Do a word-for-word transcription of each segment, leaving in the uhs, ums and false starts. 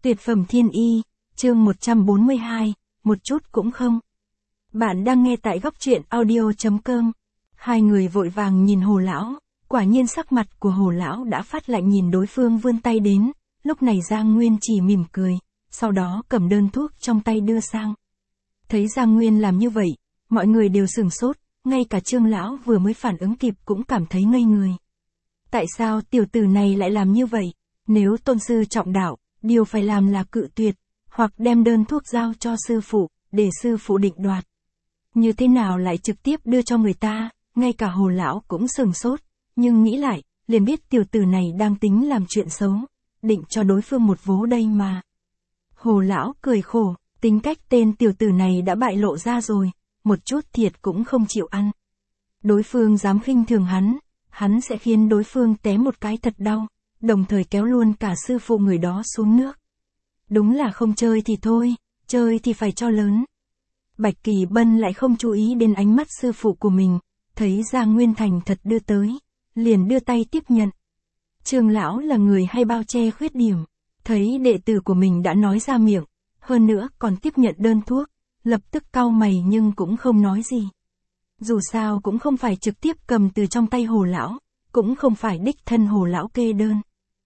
Tuyệt phẩm thiên y, chương một trăm bốn mươi hai, một chút cũng không. Bạn đang nghe tại góc truyện audio.com. Hai người vội vàng nhìn Hồ lão, quả nhiên sắc mặt của Hồ lão đã phát lạnh nhìn đối phương vươn tay đến, lúc này Giang Nguyên chỉ mỉm cười, sau đó cầm đơn thuốc trong tay đưa sang. Thấy Giang Nguyên làm như vậy, mọi người đều sửng sốt, ngay cả Trương lão vừa mới phản ứng kịp cũng cảm thấy ngây người. Tại sao tiểu tử này lại làm như vậy? Nếu tôn sư trọng đạo, điều phải làm là cự tuyệt, hoặc đem đơn thuốc giao cho sư phụ, để sư phụ định đoạt. Như thế nào lại trực tiếp đưa cho người ta, ngay cả Hồ lão cũng sửng sốt, nhưng nghĩ lại, liền biết tiểu tử này đang tính làm chuyện xấu, định cho đối phương một vố đây mà. Hồ lão cười khổ, tính cách tên tiểu tử này đã bại lộ ra rồi, một chút thiệt cũng không chịu ăn. Đối phương dám khinh thường hắn, hắn sẽ khiến đối phương té một cái thật đau, đồng thời kéo luôn cả sư phụ người đó xuống nước. Đúng là không chơi thì thôi, chơi thì phải cho lớn. Bạch Kỳ Bân lại không chú ý đến ánh mắt sư phụ của mình, thấy Giang Nguyên thành thật đưa tới, liền đưa tay tiếp nhận. Trương lão là người hay bao che khuyết điểm, thấy đệ tử của mình đã nói ra miệng, hơn nữa còn tiếp nhận đơn thuốc, lập tức cau mày nhưng cũng không nói gì. Dù sao cũng không phải trực tiếp cầm từ trong tay Hồ lão, cũng không phải đích thân Hồ lão kê đơn.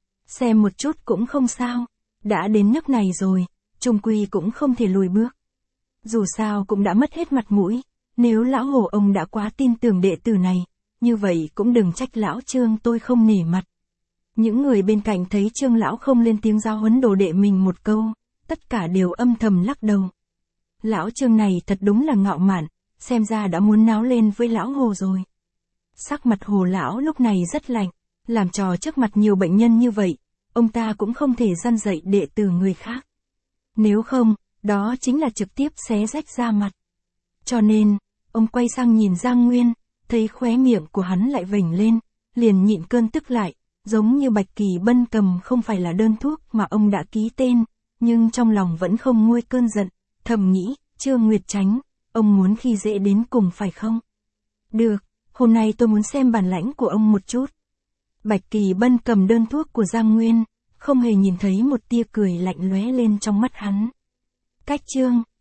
Xem một chút cũng không sao, đã đến nước này rồi, chung quy cũng không thể lùi bước. Dù sao cũng đã mất hết mặt mũi, nếu lão Hồ ông đã quá tin tưởng đệ tử này, như vậy cũng đừng trách lão Trương tôi không nể mặt. Những người bên cạnh thấy Trương lão không lên tiếng giáo huấn đồ đệ mình một câu, tất cả đều âm thầm lắc đầu. Lão Trương này thật đúng là ngạo mạn, xem ra đã muốn náo lên với lão Hồ rồi. Sắc mặt Hồ lão lúc này rất lạnh, làm trò trước mặt nhiều bệnh nhân như vậy, ông ta cũng không thể răn dạy đệ tử người khác. Nếu không, đó chính là trực tiếp xé rách da mặt. Cho nên, ông quay sang nhìn Giang Nguyên, thấy khóe miệng của hắn lại vểnh lên, liền nhịn cơn tức lại, giống như Bạch Kỳ Bân cầm không phải là đơn thuốc mà ông đã ký tên, nhưng trong lòng vẫn không nguôi cơn giận, thầm nghĩ, Trương Nguyệt Chánh, ông muốn khi dễ đến cùng phải không? Được, hôm nay tôi muốn xem bản lãnh của ông một chút. Bạch Kỳ Bân cầm đơn thuốc của Giang Nguyên, không hề nhìn thấy một tia cười lạnh lóe lên trong mắt hắn. Cách Trương,